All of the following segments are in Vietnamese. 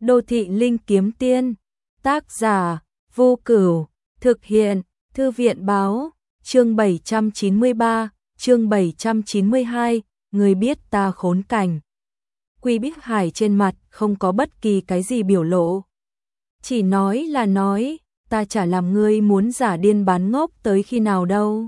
Đô thị linh kiếm tiên, tác giả, Vô Cửu, thực hiện, Thư viện báo, chương 793, chương 792, người biết ta khốn cảnh. Quy Bích Hải trên mặt không có bất kỳ cái gì biểu lộ. Chỉ nói là nói, ta chả làm ngươi muốn giả điên bán ngốc tới khi nào đâu.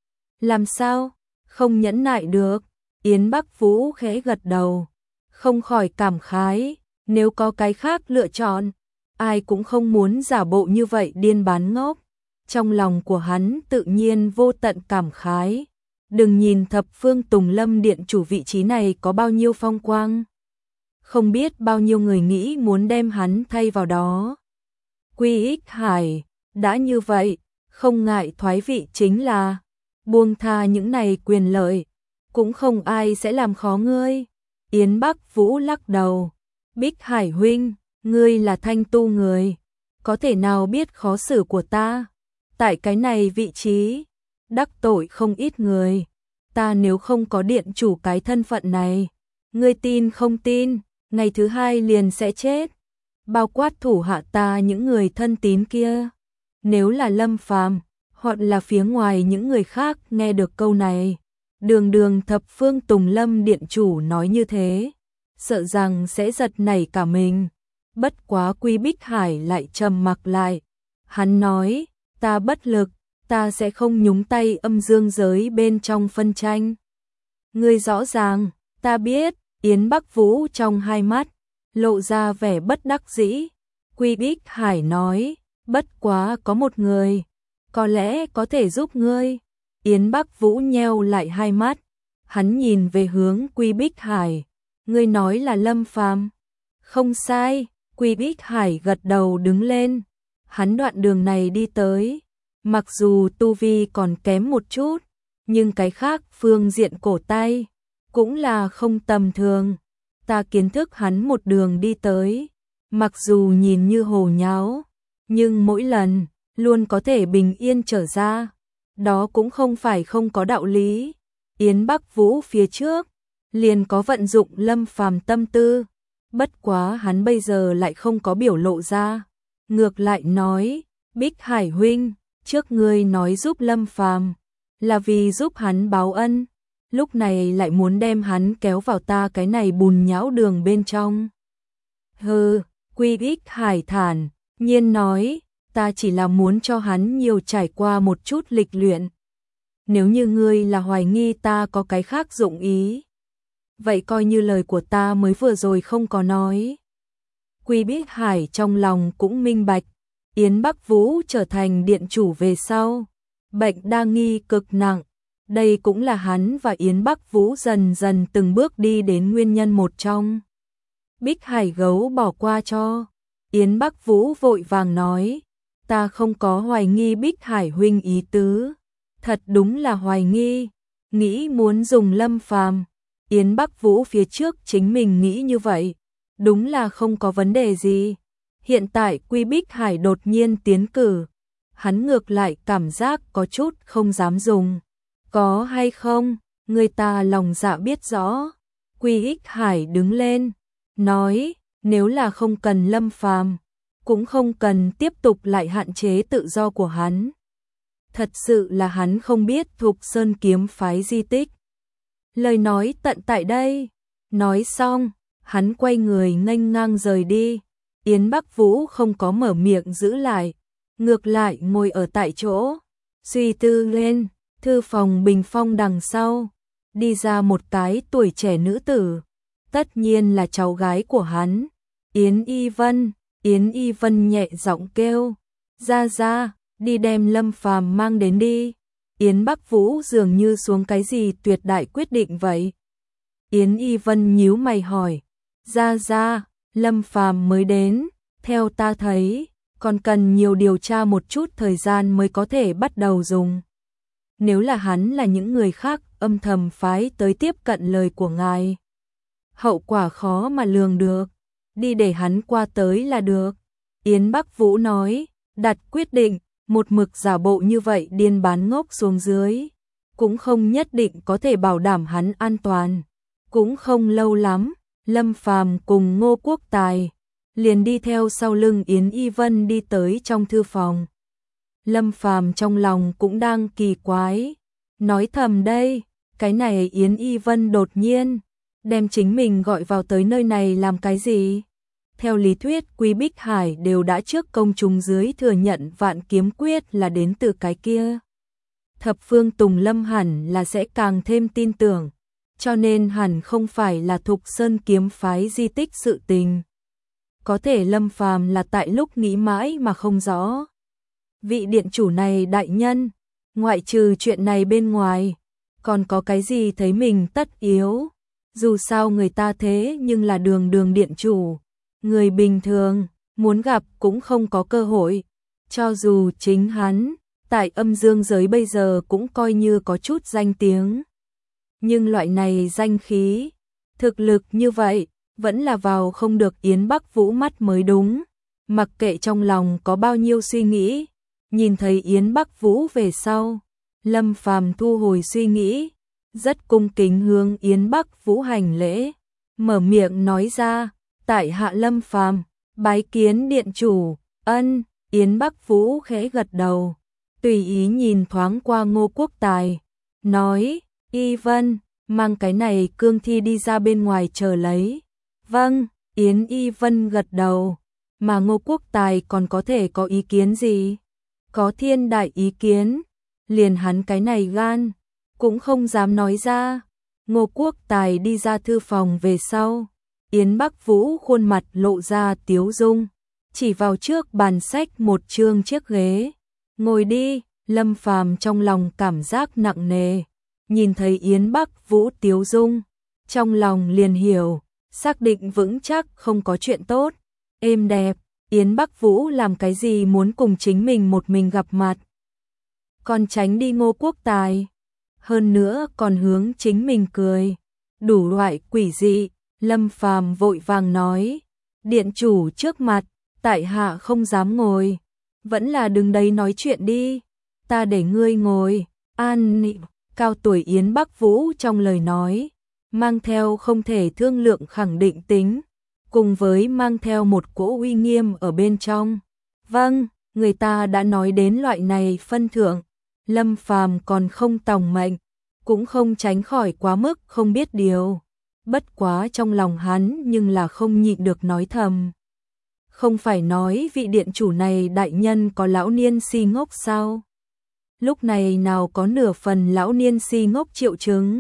Làm sao? Không nhẫn nại được. Yến Bắc Vũ khẽ gật đầu, không khỏi cảm khái, nếu có cái khác lựa chọn, ai cũng không muốn giả bộ như vậy điên bán ngốc. Trong lòng của hắn tự nhiên vô tận cảm khái. Đừng nhìn Thập Phương Tùng Lâm Điện chủ vị trí này có bao nhiêu phong quang. Không biết bao nhiêu người nghĩ muốn đem hắn thay vào đó. Quy Ích Hải, đã như vậy, không ngại thoái vị chính là buông tha những này quyền lợi, cũng không ai sẽ làm khó ngươi. Yến Bắc Vũ lắc đầu, Bích Hải huynh, ngươi là Thanh Tu người, có thể nào biết khó xử của ta? Tại cái này vị trí, đắc tội không ít người, ta nếu không có điện chủ cái thân phận này, ngươi tin không tin, ngày thứ hai liền sẽ chết. Bao quát thủ hạ ta những người thân tín kia. Nếu là Lâm Phàm, hoặc là phía ngoài những người khác nghe được câu này, đường Thập Phương Tùng Lâm điện chủ nói như thế, sợ rằng sẽ giật nảy cả mình. Bất quá Quy Bích Hải lại trầm mặc lại. Hắn nói, ta bất lực, ta sẽ không nhúng tay âm dương giới bên trong phân tranh. Ngươi rõ ràng, ta biết. Yến Bắc Vũ trong hai mắt lộ ra vẻ bất đắc dĩ. Quy Bích Hải nói, bất quá có một người, có lẽ có thể giúp ngươi. Yến Bắc Vũ nheo lại hai mắt, hắn nhìn về hướng Quy Bích Hải, ngươi nói là Lâm Phàm. Không sai. Quy Bích Hải gật đầu đứng lên, hắn đoạn đường này đi tới, mặc dù tu vi còn kém một chút, nhưng cái khác phương diện cổ tay cũng là không tầm thường. Ta kiến thức hắn một đường đi tới, mặc dù nhìn như hồ nháo, nhưng mỗi lần luôn có thể bình yên trở ra, đó cũng không phải không có đạo lý. Yến Bắc Vũ phía trước liền có vận dụng Lâm Phàm tâm tư, bất quá hắn bây giờ lại không có biểu lộ ra, ngược lại nói, Bích Hải huynh, trước ngươi nói giúp Lâm Phàm là vì giúp hắn báo ân, lúc này lại muốn đem hắn kéo vào ta cái này bùn nhão đường bên trong. Hừ. Quy Ích Hải thản nhiên nói, ta chỉ là muốn cho hắn nhiều trải qua một chút lịch luyện. Nếu như ngươi là hoài nghi ta có cái khác dụng ý, vậy coi như lời của ta mới vừa rồi không có nói. Quy Bích Hải trong lòng cũng minh bạch, Yến Bắc Vũ trở thành điện chủ về sau, bệnh đa nghi cực nặng. Đây cũng là hắn và Yến Bắc Vũ dần dần từng bước đi đến nguyên nhân một trong. Bích Hải gấu bỏ qua cho. Yến Bắc Vũ vội vàng nói, ta không có hoài nghi Bích Hải huynh ý tứ, thật đúng là hoài nghi, nghĩ muốn dùng Lâm Phàm. Yến Bắc Vũ phía trước chính mình nghĩ như vậy, đúng là không có vấn đề gì. Hiện tại Quy Bích Hải đột nhiên tiến cử, hắn ngược lại cảm giác có chút không dám dùng. Có hay không, người ta lòng dạ biết rõ. Quy Ích Hải đứng lên, nói, nếu là không cần Lâm Phàm, cũng không cần tiếp tục lại hạn chế tự do của hắn. Thật sự là hắn không biết Thục Sơn kiếm phái di tích. Lời nói tận tại đây. Nói xong, hắn quay người nghênh ngang rời đi. Yến Bắc Vũ không có mở miệng giữ lại, ngược lại ngồi ở tại chỗ, suy tư lên. Thư phòng bình phong đằng sau, đi ra một cái tuổi trẻ nữ tử, tất nhiên là cháu gái của hắn, Yến Y Vân. Yến Y Vân nhẹ giọng kêu, ra, đi đem Lâm Phàm mang đến đi. Yến Bắc Vũ dường như xuống cái gì tuyệt đại quyết định vậy. Yến Y Vân nhíu mày hỏi, ra, Lâm Phàm mới đến, theo ta thấy, còn cần nhiều điều tra một chút thời gian mới có thể bắt đầu dùng. Nếu là hắn là những người khác âm thầm phái tới tiếp cận lời của ngài, hậu quả khó mà lường được, đi để hắn qua tới là được. Yến Bắc Vũ nói, đặt quyết định, một mực giả bộ như vậy điên bán ngốc xuống dưới, cũng không nhất định có thể bảo đảm hắn an toàn. Cũng không lâu lắm, Lâm Phàm cùng Ngô Quốc Tài liền đi theo sau lưng Yến Y Vân đi tới trong thư phòng. Lâm Phàm trong lòng cũng đang kỳ quái, nói thầm đây, cái này Yến Y Vân đột nhiên đem chính mình gọi vào tới nơi này làm cái gì? Theo lý thuyết Quý Bích Hải đều đã trước công chúng dưới thừa nhận Vạn Kiếm Quyết là đến từ cái kia. Thập Phương Tùng Lâm hẳn là sẽ càng thêm tin tưởng, cho nên hẳn không phải là Thục Sơn kiếm phái di tích sự tình. Có thể Lâm Phàm là tại lúc nghĩ mãi mà không rõ. Vị điện chủ này đại nhân, ngoại trừ chuyện này bên ngoài, còn có cái gì thấy mình tất yếu? Dù sao người ta thế nhưng là đường đường điện chủ, người bình thường, muốn gặp cũng không có cơ hội. Cho dù chính hắn, tại âm dương giới bây giờ cũng coi như có chút danh tiếng. Nhưng loại này danh khí, thực lực như vậy, vẫn là vào không được Yến Bắc Vũ mắt mới đúng. Mặc kệ trong lòng có bao nhiêu suy nghĩ, nhìn thấy Yến Bắc Vũ về sau, Lâm Phàm thu hồi suy nghĩ, rất cung kính hướng Yến Bắc Vũ hành lễ, mở miệng nói ra, tại hạ Lâm Phàm, bái kiến điện chủ. Ân. Yến Bắc Vũ khẽ gật đầu, tùy ý nhìn thoáng qua Ngô Quốc Tài, nói, Y Vân, mang cái này cương thi đi ra bên ngoài chờ lấy. Vâng. Yến Y Vân gật đầu, mà Ngô Quốc Tài còn có thể có ý kiến gì? Có thiên đại ý kiến, liền hắn cái này gan, cũng không dám nói ra. Ngô Quốc Tài đi ra thư phòng về sau, Yến Bắc Vũ khuôn mặt lộ ra tiếu dung, chỉ vào trước bàn sách một chương chiếc ghế. Ngồi đi. Lâm Phàm trong lòng cảm giác nặng nề, nhìn thấy Yến Bắc Vũ tiếu dung, trong lòng liền hiểu, xác định vững chắc không có chuyện tốt. Êm đẹp, Yến Bắc Vũ làm cái gì muốn cùng chính mình một mình gặp mặt. Còn tránh đi Ngô Quốc Tài, hơn nữa còn hướng chính mình cười, đủ loại quỷ dị. Lâm Phàm vội vàng nói, điện chủ trước mặt, tại hạ không dám ngồi, vẫn là đứng đấy nói chuyện đi, ta để ngươi ngồi. An nị, cao tuổi Yến Bắc Vũ trong lời nói, mang theo không thể thương lượng khẳng định tính, cùng với mang theo một cỗ uy nghiêm ở bên trong. Vâng, người ta đã nói đến loại này phân thượng, Lâm Phàm còn không tòng mệnh, cũng không tránh khỏi quá mức không biết điều. Bất quá trong lòng hắn nhưng là không nhịn được nói thầm. Không phải nói vị điện chủ này đại nhân có lão niên si ngốc sao? Lúc này nào có nửa phần lão niên si ngốc triệu chứng.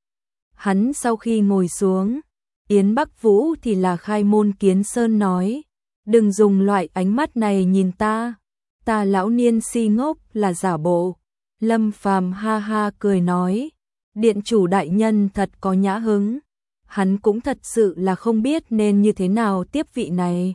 Hắn sau khi ngồi xuống, Yến Bắc Vũ thì là khai môn kiến sơn nói, đừng dùng loại ánh mắt này nhìn ta, ta lão niên si ngốc là giả bộ. Lâm Phàm ha ha cười nói, điện chủ đại nhân thật có nhã hứng. Hắn cũng thật sự là không biết nên như thế nào tiếp vị này.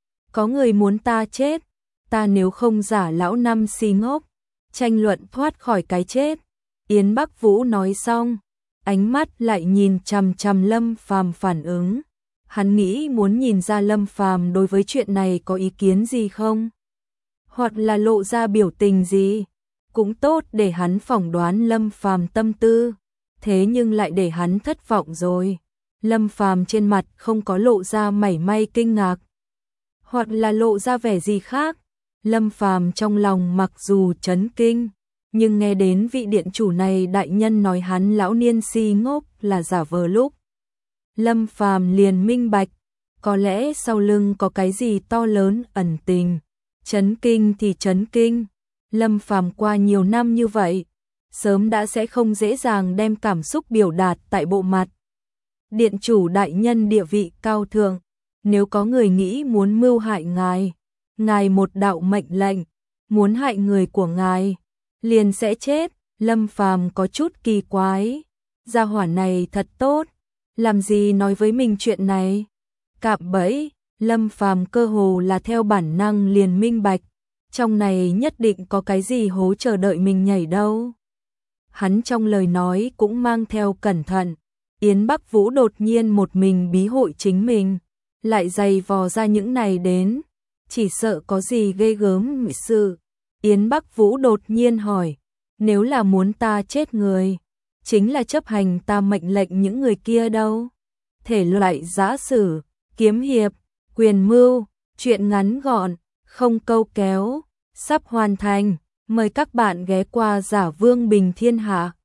Có người muốn ta chết, ta nếu không giả lão năm si ngốc, tranh luận thoát khỏi cái chết. Yến Bắc Vũ nói xong, ánh mắt lại nhìn chằm chằm Lâm Phàm phản ứng. Hắn nghĩ muốn nhìn ra Lâm Phàm đối với chuyện này có ý kiến gì không, hoặc là lộ ra biểu tình gì, cũng tốt để hắn phỏng đoán Lâm Phàm tâm tư. Thế nhưng lại để hắn thất vọng rồi. Lâm Phàm trên mặt không có lộ ra mảy may kinh ngạc, hoặc là lộ ra vẻ gì khác. Lâm Phàm trong lòng mặc dù chấn kinh, nhưng nghe đến vị điện chủ này đại nhân nói hắn lão niên si ngốc là giả vờ lúc, Lâm Phàm liền minh bạch, có lẽ sau lưng có cái gì to lớn ẩn tình. Chấn kinh thì chấn kinh, Lâm Phàm qua nhiều năm như vậy, sớm đã sẽ không dễ dàng đem cảm xúc biểu đạt tại bộ mặt. Điện chủ đại nhân địa vị cao thượng, nếu có người nghĩ muốn mưu hại ngài, ngài một đạo mệnh lệnh, muốn hại người của ngài, liền sẽ chết. Lâm Phàm có chút kỳ quái, gia hỏa này thật tốt, làm gì nói với mình chuyện này. Cạm bẫy, Lâm Phàm cơ hồ là theo bản năng liền minh bạch, trong này nhất định có cái gì hố chờ đợi mình nhảy đâu. Hắn trong lời nói cũng mang theo cẩn thận. Yến Bắc Vũ đột nhiên một mình bí hội chính mình, lại giày vò ra những này đến, chỉ sợ có gì ghê gớm sự. Yến Bắc Vũ đột nhiên hỏi, nếu là muốn ta chết người, chính là chấp hành ta mệnh lệnh những người kia đâu? Thể loại giã sử, kiếm hiệp, Quyền Mưu, chuyện ngắn gọn, không câu kéo, sắp hoàn thành. Mời các bạn ghé qua Giả Vương Bình Thiên Hạ.